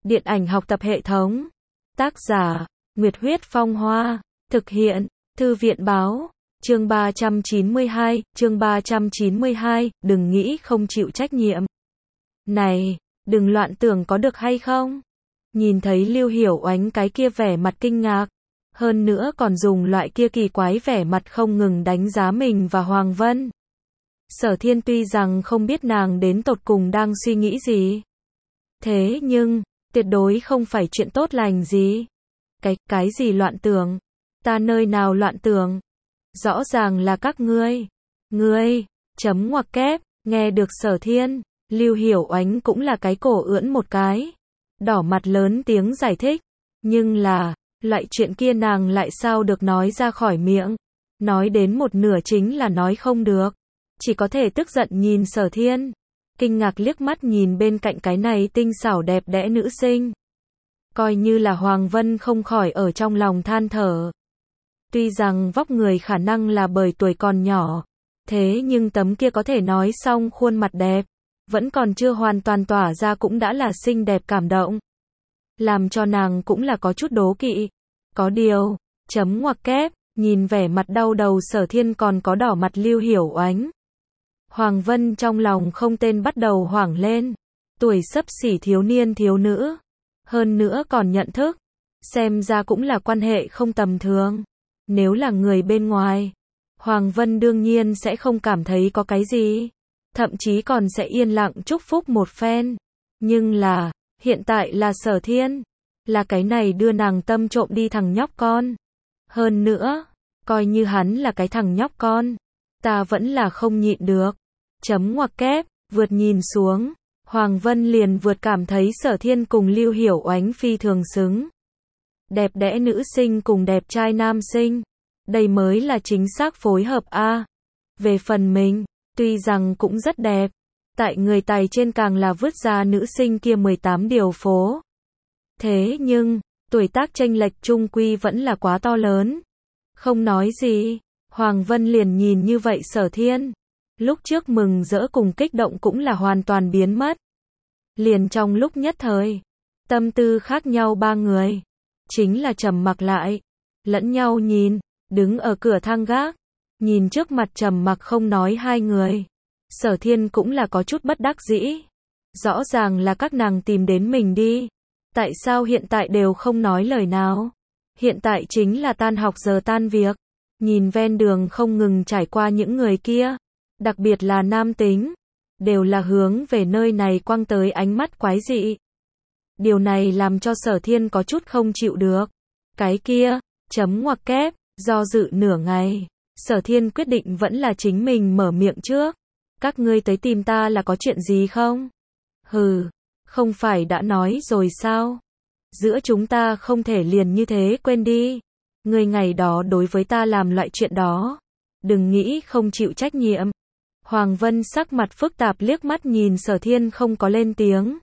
Điện ảnh học tập hệ thống. Tác giả, Nguyệt Huyết Phong Hoa. Thực hiện, Thư viện Báo. Chương 392, đừng nghĩ không chịu trách nhiệm. Này, đừng loạn tưởng có được hay không? Nhìn thấy Lưu Hiểu Oánh cái kia vẻ mặt kinh ngạc, hơn nữa còn dùng loại kia kỳ quái vẻ mặt không ngừng đánh giá mình và Hoàng Vân. Sở Thiên tuy rằng không biết nàng đến tột cùng đang suy nghĩ gì, thế nhưng, tuyệt đối không phải chuyện tốt lành gì. Cái gì loạn tưởng? Ta nơi nào loạn tưởng? Rõ ràng là các ngươi. Ngươi, chấm ngoặc kép, nghe được Sở Thiên, Lưu Hiểu Oánh cũng là cái cổ ưỡn một cái. Đỏ mặt lớn tiếng giải thích. Nhưng là, loại chuyện kia nàng lại sao được nói ra khỏi miệng. Nói đến một nửa chính là nói không được. Chỉ có thể tức giận nhìn Sở Thiên. Kinh ngạc liếc mắt nhìn bên cạnh cái này tinh xảo đẹp đẽ nữ sinh. Coi như là Hoàng Vân không khỏi ở trong lòng than thở. Tuy rằng vóc người khả năng là bởi tuổi còn nhỏ, thế nhưng tấm kia có thể nói xong khuôn mặt đẹp, vẫn còn chưa hoàn toàn tỏa ra cũng đã là xinh đẹp cảm động. Làm cho nàng cũng là có chút đố kỵ. Có điều, chấm ngoặc kép, nhìn vẻ mặt đau đầu Sở Thiên còn có đỏ mặt Lưu Hiểu Oánh. Hoàng Vân trong lòng không tên bắt đầu hoảng lên. Tuổi xấp xỉ thiếu niên thiếu nữ. Hơn nữa còn nhận thức. Xem ra cũng là quan hệ không tầm thường. Nếu là người bên ngoài, Hoàng Vân đương nhiên sẽ không cảm thấy có cái gì. Thậm chí còn sẽ yên lặng chúc phúc một phen. Nhưng là, hiện tại là Sở Thiên. Là cái này đưa nàng tâm trộm đi thằng nhóc con. Hơn nữa, coi như hắn là cái thằng nhóc con, ta vẫn là không nhịn được. Chấm ngoặc kép, vượt nhìn xuống. Hoàng Vân liền vượt cảm thấy Sở Thiên cùng Lưu Hiểu Oánh phi thường xứng. Đẹp đẽ nữ sinh cùng đẹp trai nam sinh. Đây mới là chính xác phối hợp a. Về phần mình, tuy rằng cũng rất đẹp. Tại người Tài trên càng là vứt ra nữ sinh kia 18 điều phố. Thế nhưng, tuổi tác chênh lệch chung quy vẫn là quá to lớn. Không nói gì, Hoàng Vân liền nhìn như vậy Sở Thiên. Lúc trước mừng rỡ cùng kích động cũng là hoàn toàn biến mất. Liền trong lúc nhất thời, tâm tư khác nhau ba người, chính là trầm mặc lại, lẫn nhau nhìn, đứng ở cửa thang gác, nhìn trước mặt trầm mặc không nói hai người. Sở Thiên cũng là có chút bất đắc dĩ. Rõ ràng là các nàng tìm đến mình đi. Tại sao hiện tại đều không nói lời nào? Hiện tại chính là tan học giờ tan việc. Nhìn ven đường không ngừng trải qua những người kia, đặc biệt là nam tính, đều là hướng về nơi này quăng tới ánh mắt quái dị. Điều này làm cho Sở Thiên có chút không chịu được. Cái kia, chấm ngoặc kép, do dự nửa ngày, Sở Thiên quyết định vẫn là chính mình mở miệng trước. Các ngươi tới tìm ta là có chuyện gì không? Hừ, không phải đã nói rồi sao? Giữa chúng ta không thể liền như thế quên đi. Ngươi ngày đó đối với ta làm loại chuyện đó, đừng nghĩ không chịu trách nhiệm. Hoàng Vân sắc mặt phức tạp liếc mắt nhìn Sở Thiên không có lên tiếng.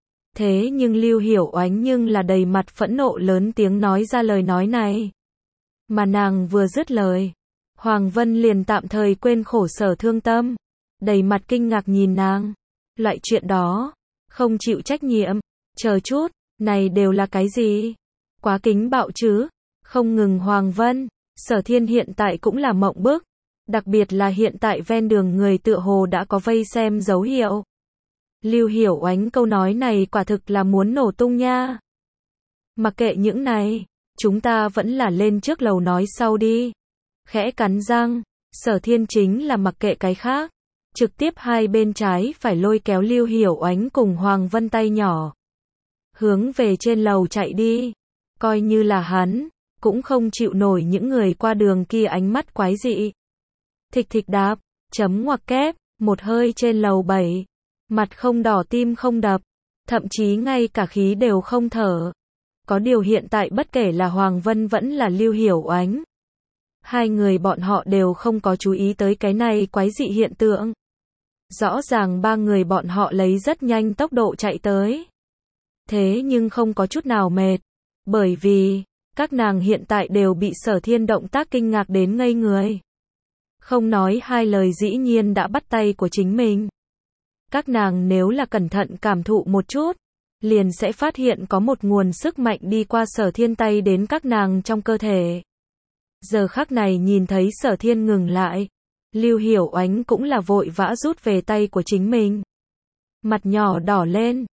Thế nhưng Lưu Hiểu Oánh nhưng là đầy mặt phẫn nộ lớn tiếng nói ra lời nói này. Mà nàng vừa dứt lời, Hoàng Vân liền tạm thời quên khổ sở thương tâm, đầy mặt kinh ngạc nhìn nàng. Loại chuyện đó, không chịu trách nhiệm, chờ chút, này đều là cái gì? Quá kính bạo chứ? Không ngừng Hoàng Vân, Sở Thiên hiện tại cũng là mộng bức. Đặc biệt là hiện tại ven đường người tựa hồ đã có vây xem dấu hiệu. Lưu Hiểu Oánh câu nói này quả thực là muốn nổ tung nha. Mặc kệ những này, chúng ta vẫn là lên trước lầu nói sau đi. Khẽ cắn răng, Sở Thiên chính là mặc kệ cái khác. Trực tiếp hai bên trái phải lôi kéo Lưu Hiểu Oánh cùng Hoàng Vân tay nhỏ. Hướng về trên lầu chạy đi. Coi như là hắn, cũng không chịu nổi những người qua đường kia ánh mắt quái dị. Thịch thịch đạp, chấm ngoặc kép, một hơi trên lầu 7. Mặt không đỏ tim không đập, thậm chí ngay cả khí đều không thở. Có điều hiện tại bất kể là Hoàng Vân vẫn là Lưu Hiểu Oánh, hai người bọn họ đều không có chú ý tới cái này quái dị hiện tượng. Rõ ràng ba người bọn họ lấy rất nhanh tốc độ chạy tới. Thế nhưng không có chút nào mệt, bởi vì các nàng hiện tại đều bị Sở Thiên động tác kinh ngạc đến ngây người. Không nói hai lời dĩ nhiên đã bắt tay của chính mình. Các nàng nếu là cẩn thận cảm thụ một chút, liền sẽ phát hiện có một nguồn sức mạnh đi qua Sở Thiên tay đến các nàng trong cơ thể. Giờ khắc này nhìn thấy Sở Thiên ngừng lại, Lưu Hiểu Oánh cũng là vội vã rút về tay của chính mình. Mặt nhỏ đỏ lên,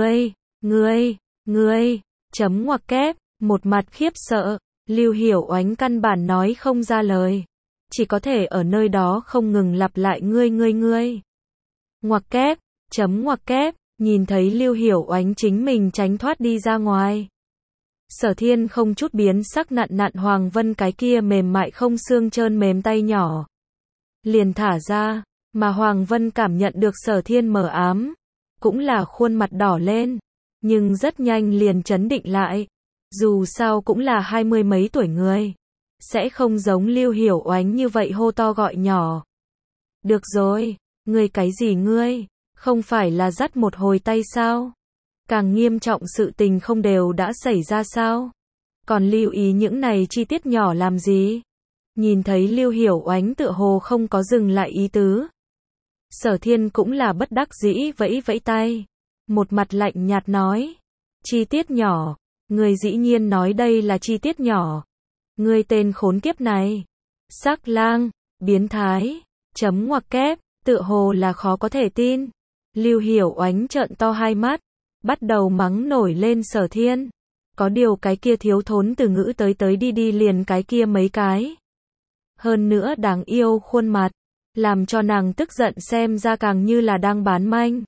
ngươi, chấm ngoặc kép, một mặt khiếp sợ, Lưu Hiểu Oánh căn bản nói không ra lời. Chỉ có thể ở nơi đó không ngừng lặp lại ngươi. Ngoặc kép, chấm ngoặc kép, nhìn thấy Lưu Hiểu Oánh chính mình tránh thoát đi ra ngoài. Sở Thiên không chút biến sắc nặn Hoàng Vân cái kia mềm mại không xương trơn mềm tay nhỏ. Liền thả ra, mà Hoàng Vân cảm nhận được Sở Thiên mờ ám. Cũng là khuôn mặt đỏ lên, nhưng rất nhanh liền trấn định lại. Dù sao cũng là 20 mấy tuổi người. Sẽ không giống Lưu Hiểu Oánh như vậy hô to gọi nhỏ. Được rồi, ngươi cái gì ngươi, không phải là dắt một hồi tay sao? Càng nghiêm trọng sự tình không đều đã xảy ra sao? Còn lưu ý những này chi tiết nhỏ làm gì? Nhìn thấy Lưu Hiểu Oánh tựa hồ không có dừng lại ý tứ. Sở Thiên cũng là bất đắc dĩ vẫy vẫy tay. Một mặt lạnh nhạt nói. Chi tiết nhỏ, người dĩ nhiên nói đây là chi tiết nhỏ. Ngươi tên khốn kiếp này. Sắc lang, biến thái, chấm ngoặc kép, tựa hồ là khó có thể tin. Lưu Hiểu Oánh trợn to hai mắt, bắt đầu mắng nổi lên Sở Thiên. Có điều cái kia thiếu thốn từ ngữ tới đi liền cái kia mấy cái. Hơn nữa đáng yêu khuôn mặt, làm cho nàng tức giận xem ra càng như là đang bán manh.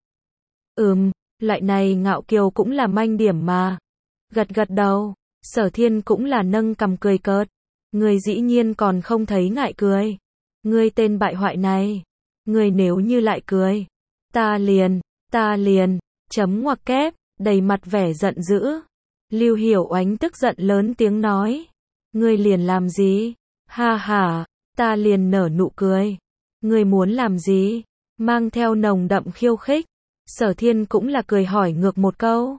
Loại này ngạo kiều cũng là manh điểm mà. Gật đầu, Sở Thiên cũng là nâng cằm cười cợt. Người dĩ nhiên còn không thấy ngại cười. Ngươi tên bại hoại này. Ngươi nếu như lại cười. Ta liền, chấm ngoặc kép, đầy mặt vẻ giận dữ. Lưu Hiểu Oánh tức giận lớn tiếng nói. Ngươi liền làm gì? Ha ha, ta liền nở nụ cười. Ngươi muốn làm gì? Mang theo nồng đậm khiêu khích. Sở Thiên cũng là cười hỏi ngược một câu.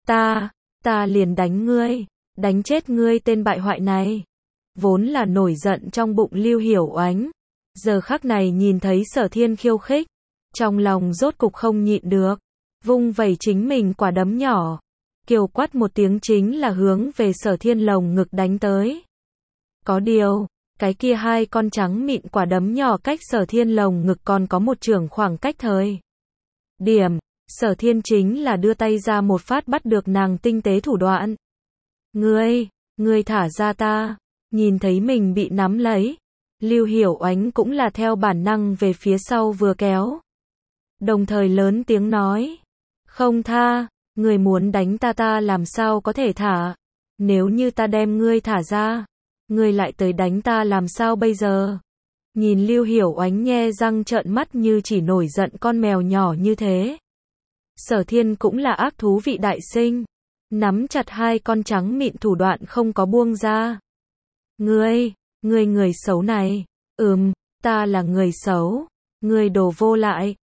Ta liền đánh ngươi. Đánh chết ngươi tên bại hoại này. Vốn là nổi giận trong bụng Lưu Hiểu Oánh. Giờ khắc này nhìn thấy Sở Thiên khiêu khích. Trong lòng rốt cục không nhịn được. Vung vẩy chính mình quả đấm nhỏ. Kiều quát một tiếng chính là hướng về Sở Thiên lồng ngực đánh tới. Có điều, cái kia hai con trắng mịn quả đấm nhỏ cách Sở Thiên lồng ngực còn có một chưởng khoảng cách thời điểm. Sở Thiên chính là đưa tay ra một phát bắt được nàng tinh tế thủ đoạn. Ngươi thả ra ta. Nhìn thấy mình bị nắm lấy. Lưu Hiểu Oánh cũng là theo bản năng về phía sau vừa kéo. Đồng thời lớn tiếng nói. Không tha, ngươi muốn đánh ta làm sao có thể thả. Nếu như ta đem ngươi thả ra, ngươi lại tới đánh ta làm sao bây giờ. Nhìn Lưu Hiểu Oánh nhe răng trợn mắt như chỉ nổi giận con mèo nhỏ như thế. Sở Thiên cũng là ác thú vị đại sinh. Nắm chặt hai con trắng mịn thủ đoạn không có buông ra. Ngươi người xấu này. Ta là người xấu. Ngươi đồ vô lại.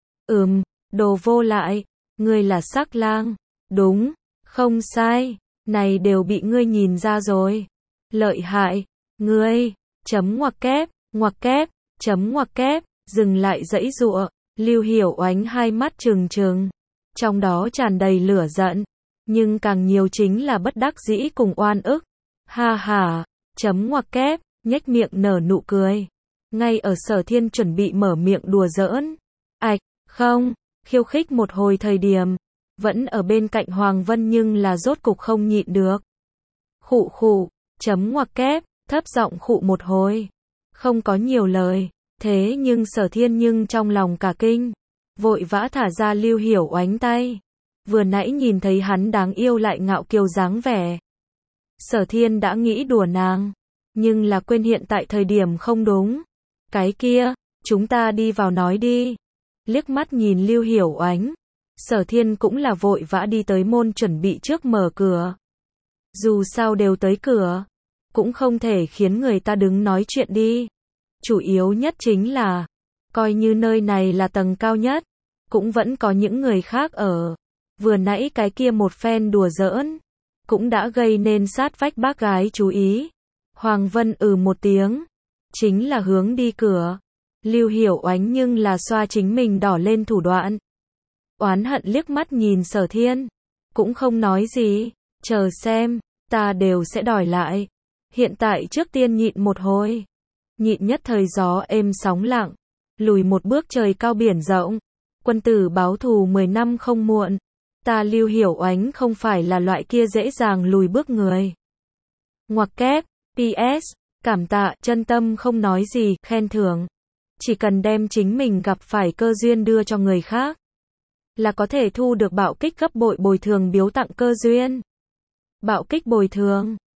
Đồ vô lại. Ngươi là sắc lang. Đúng, không sai. Này đều bị ngươi nhìn ra rồi. Lợi hại. Ngươi, chấm ngoặc kép, chấm ngoặc kép, dừng lại giãy giụa. Lưu Hiểu Oánh hai mắt trừng. Trong đó tràn đầy lửa giận. Nhưng càng nhiều chính là bất đắc dĩ cùng oan ức. Ha ha, chấm ngoặc kép, nhếch miệng nở nụ cười. Ngay ở Sở Thiên chuẩn bị mở miệng đùa giỡn. Không, khiêu khích một hồi thời điểm. Vẫn ở bên cạnh Hoàng Vân nhưng là rốt cục không nhịn được. Khụ, chấm ngoặc kép, thấp giọng khụ một hồi. Không có nhiều lời. Thế nhưng Sở Thiên nhưng trong lòng cả kinh. Vội vã thả ra Lưu Hiểu Oánh tay. Vừa nãy nhìn thấy hắn đáng yêu lại ngạo kiều dáng vẻ. Sở Thiên đã nghĩ đùa nàng. Nhưng là quên hiện tại thời điểm không đúng. Cái kia, chúng ta đi vào nói đi. Liếc mắt nhìn Lưu Hiểu Oánh. Sở Thiên cũng là vội vã đi tới môn chuẩn bị trước mở cửa. Dù sao đều tới cửa. Cũng không thể khiến người ta đứng nói chuyện đi. Chủ yếu nhất chính là, coi như nơi này là tầng cao nhất, cũng vẫn có những người khác ở. Vừa nãy cái kia một phen đùa giỡn, cũng đã gây nên sát vách bác gái chú ý. Hoàng Vân một tiếng, chính là hướng đi cửa. Lưu Hiểu Oánh nhưng là xoa chính mình đỏ lên thủ đoạn. Oán hận liếc mắt nhìn Sở Thiên. cũng không nói gì, chờ xem, ta đều sẽ đòi lại. Hiện tại trước tiên nhịn một hồi. Nhịn nhất thời gió êm sóng lặng, lùi một bước trời cao biển rộng. Quân tử báo thù 10 năm không muộn. Ta Lưu Hiểu Oánh không phải là loại kia dễ dàng lùi bước người. Ngoặc kép, PS, cảm tạ, chân tâm không nói gì, khen thưởng. Chỉ cần đem chính mình gặp phải cơ duyên đưa cho người khác, là có thể thu được bạo kích gấp bội bồi thường biếu tặng cơ duyên. Bạo kích bồi thường.